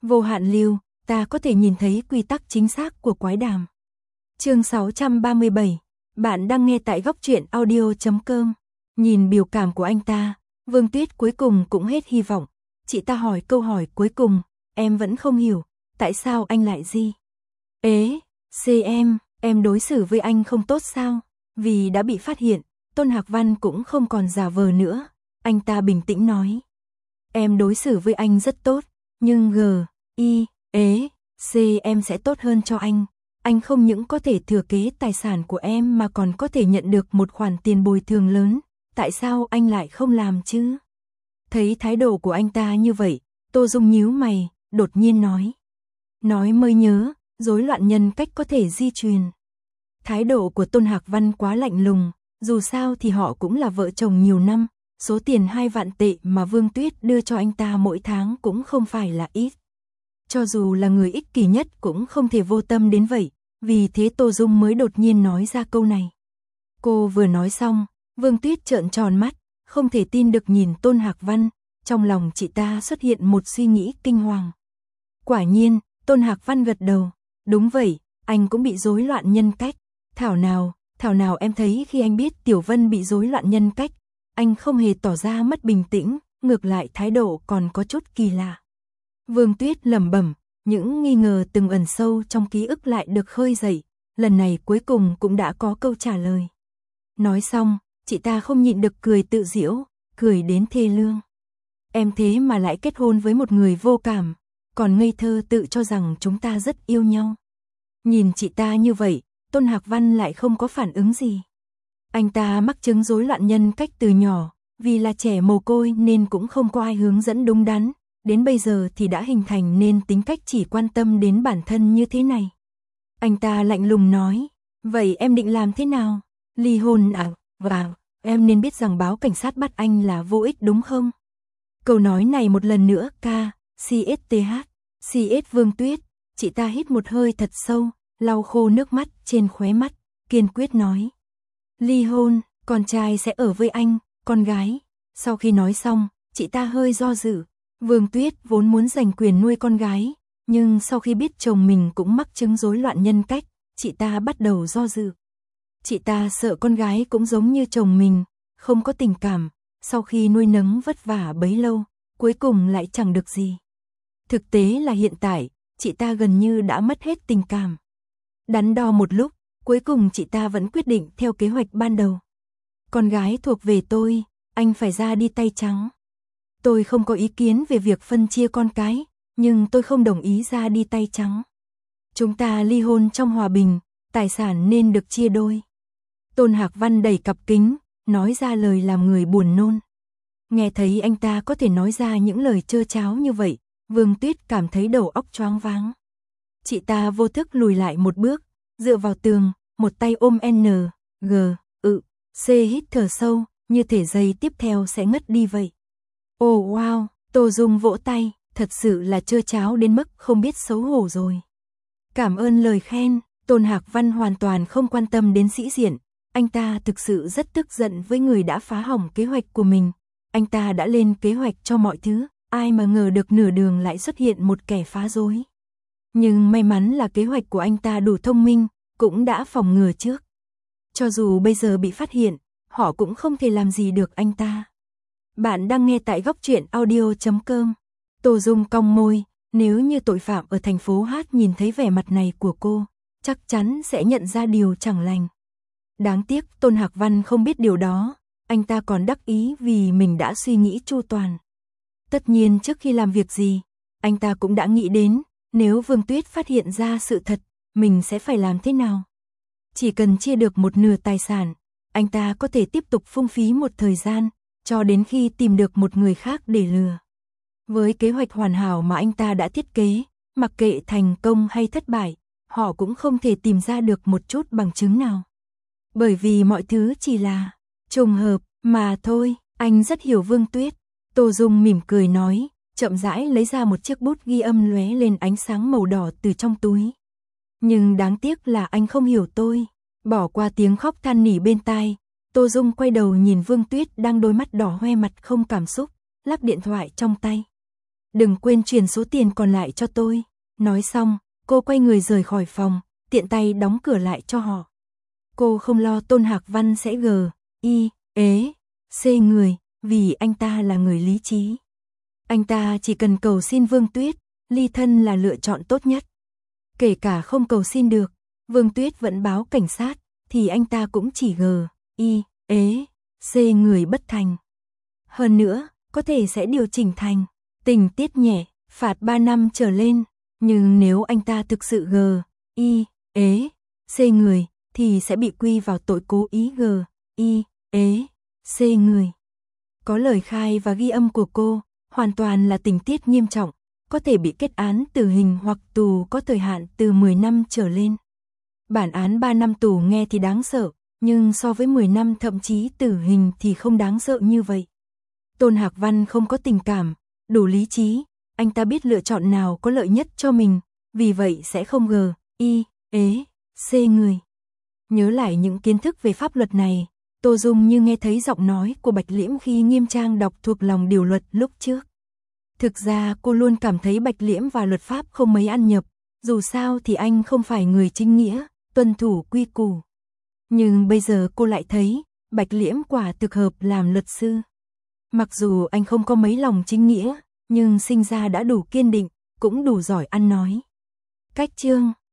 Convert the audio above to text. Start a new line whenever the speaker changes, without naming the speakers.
Vô hạn lưu, ta có thể nhìn thấy quy tắc chính xác của quái đàm. Chương 637, bạn đang nghe tại góc truyện audio.com. Nhìn biểu cảm của anh ta, Vương Tuyết cuối cùng cũng hết hy vọng. Chị ta hỏi câu hỏi cuối cùng, em vẫn không hiểu, tại sao anh lại gì? Em đối xử với anh không tốt sao? Vì đã bị phát hiện, Tôn Hạc Văn cũng không còn giả vờ nữa. Anh ta bình tĩnh nói. Em đối xử với anh rất tốt, nhưng em sẽ tốt hơn cho anh. Anh không những có thể thừa kế tài sản của em mà còn có thể nhận được một khoản tiền bồi thường lớn. Tại sao anh lại không làm chứ? Thấy thái độ của anh ta như vậy, Tô Dung nhíu mày, đột nhiên nói. Nói mới nhớ, rối loạn nhân cách có thể di truyền. Thái độ của Tôn Hạc Văn quá lạnh lùng, dù sao thì họ cũng là vợ chồng nhiều năm, số tiền 2 vạn tệ mà Vương Tuyết đưa cho anh ta mỗi tháng cũng không phải là ít. Cho dù là người ích kỷ nhất cũng không thể vô tâm đến vậy, vì thế Tô Dung mới đột nhiên nói ra câu này. Cô vừa nói xong, Vương Tuyết trợn tròn mắt, không thể tin được nhìn Tôn Hạc Văn, trong lòng chị ta xuất hiện một suy nghĩ kinh hoàng. Quả nhiên, Tôn Hạc Văn gật đầu, đúng vậy, anh cũng bị rối loạn nhân cách. Thảo nào em thấy khi anh biết Tiểu Vân bị rối loạn nhân cách, anh không hề tỏ ra mất bình tĩnh, ngược lại thái độ còn có chút kỳ lạ. Vương Tuyết lẩm bẩm, những nghi ngờ từng ẩn sâu trong ký ức lại được khơi dậy, lần này cuối cùng cũng đã có câu trả lời. Nói xong, chị ta không nhịn được cười tự giễu, cười đến thê lương. Em thế mà lại kết hôn với một người vô cảm, còn ngây thơ tự cho rằng chúng ta rất yêu nhau. Nhìn chị ta như vậy, Tôn Hạc Văn lại không có phản ứng gì. Anh ta mắc chứng rối loạn nhân cách từ nhỏ, vì là trẻ mồ côi nên cũng không có ai hướng dẫn đúng đắn, đến bây giờ thì đã hình thành nên tính cách chỉ quan tâm đến bản thân như thế này. Anh ta lạnh lùng nói, vậy em định làm thế nào? Ly hôn à? Vâng, em nên biết rằng báo cảnh sát bắt anh là vô ích đúng không? Câu nói này một lần nữa CSTH Vương Tuyết, chị ta hít một hơi thật sâu, lau khô nước mắt trên khóe mắt, kiên quyết nói. Ly hôn, con trai sẽ ở với anh, con gái. Sau khi nói xong, chị ta hơi do dự. Vương Tuyết vốn muốn giành quyền nuôi con gái, nhưng sau khi biết chồng mình cũng mắc chứng rối loạn nhân cách, chị ta bắt đầu do dự. Chị ta sợ con gái cũng giống như chồng mình, không có tình cảm, sau khi nuôi nấng vất vả bấy lâu, cuối cùng lại chẳng được gì. Thực tế là hiện tại, chị ta gần như đã mất hết tình cảm. Đắn đo một lúc, cuối cùng chị ta vẫn quyết định theo kế hoạch ban đầu. Con gái thuộc về tôi, anh phải ra đi tay trắng. Tôi không có ý kiến về việc phân chia con cái, nhưng tôi không đồng ý ra đi tay trắng. Chúng ta ly hôn trong hòa bình, tài sản nên được chia đôi. Tôn Hạc Văn đẩy cặp kính, nói ra lời làm người buồn nôn. Nghe thấy anh ta có thể nói ra những lời trơ tráo như vậy, Vương Tuyết cảm thấy đầu óc choáng váng. Chị ta vô thức lùi lại một bước, dựa vào tường, một tay ôm C hít thở sâu, như thể giây tiếp theo sẽ ngất đi vậy. Oh wow, Tô Dung vỗ tay, thật sự là trơ tráo đến mức không biết xấu hổ rồi. Cảm ơn lời khen, Tôn Hạc Văn hoàn toàn không quan tâm đến sĩ diện, anh ta thực sự rất tức giận với người đã phá hỏng kế hoạch của mình. Anh ta đã lên kế hoạch cho mọi thứ, ai mà ngờ được nửa đường lại xuất hiện một kẻ phá rối. Nhưng may mắn là kế hoạch của anh ta đủ thông minh, cũng đã phòng ngừa trước. Cho dù bây giờ bị phát hiện, họ cũng không thể làm gì được anh ta. Bạn đang nghe tại góc truyện audio.com. Tô Dung cong môi, nếu như tội phạm ở thành phố Hát nhìn thấy vẻ mặt này của cô, chắc chắn sẽ nhận ra điều chẳng lành. Đáng tiếc Tôn Hạc Văn không biết điều đó, anh ta còn đắc ý vì mình đã suy nghĩ chu toàn. Tất nhiên trước khi làm việc gì, anh ta cũng đã nghĩ đến, nếu Vương Tuyết phát hiện ra sự thật, mình sẽ phải làm thế nào. Chỉ cần chia được một nửa tài sản, anh ta có thể tiếp tục phung phí một thời gian, cho đến khi tìm được một người khác để lừa. Với kế hoạch hoàn hảo mà anh ta đã thiết kế, mặc kệ thành công hay thất bại, họ cũng không thể tìm ra được một chút bằng chứng nào. Bởi vì mọi thứ chỉ là trùng hợp mà thôi, anh rất hiểu Vương Tuyết. Tô Dung mỉm cười nói, chậm rãi lấy ra một chiếc bút ghi âm lóe lên ánh sáng màu đỏ từ trong túi. Nhưng đáng tiếc là anh không hiểu tôi. Bỏ qua tiếng khóc than nỉ bên tai, Tô Dung quay đầu nhìn Vương Tuyết đang đôi mắt đỏ hoe mặt không cảm xúc, lắc điện thoại trong tay. đừng quên chuyển số tiền còn lại cho tôi. Nói xong, cô quay người rời khỏi phòng, tiện tay đóng cửa lại cho họ. Cô không lo Tôn Hạc Văn sẽ C người, vì anh ta là người lý trí. Anh ta chỉ cần cầu xin Vương Tuyết, ly thân là lựa chọn tốt nhất. Kể cả không cầu xin được, Vương Tuyết vẫn báo cảnh sát, thì anh ta cũng chỉ C người bất thành. Hơn nữa, có thể sẽ điều chỉnh thành tình tiết nhẹ, phạt 3 năm trở lên. Nhưng nếu anh ta thực sự C người, thì sẽ bị quy vào tội cố ý C người. Có lời khai và ghi âm của cô, hoàn toàn là tình tiết nghiêm trọng, có thể bị kết án tử hình hoặc tù có thời hạn từ 10 năm trở lên. Bản án 3 năm tù nghe thì đáng sợ, nhưng so với 10 năm thậm chí tử hình thì không đáng sợ như vậy. Tôn Hạc Văn không có tình cảm, đủ lý trí, anh ta biết lựa chọn nào có lợi nhất cho mình, vì vậy sẽ không C người. Nhớ lại những kiến thức về pháp luật này, Tô Dung như nghe thấy giọng nói của Bạch Liễm khi nghiêm trang đọc thuộc lòng điều luật lúc trước. Thực ra cô luôn cảm thấy Bạch Liễm và luật pháp không mấy ăn nhập, dù sao thì anh không phải người chính nghĩa, tuân thủ quy củ. Nhưng bây giờ cô lại thấy, Bạch Liễm quả thực hợp làm luật sư. Mặc dù anh không có mấy lòng chính nghĩa, nhưng sinh ra đã đủ kiên định, cũng đủ giỏi ăn nói. Cách chương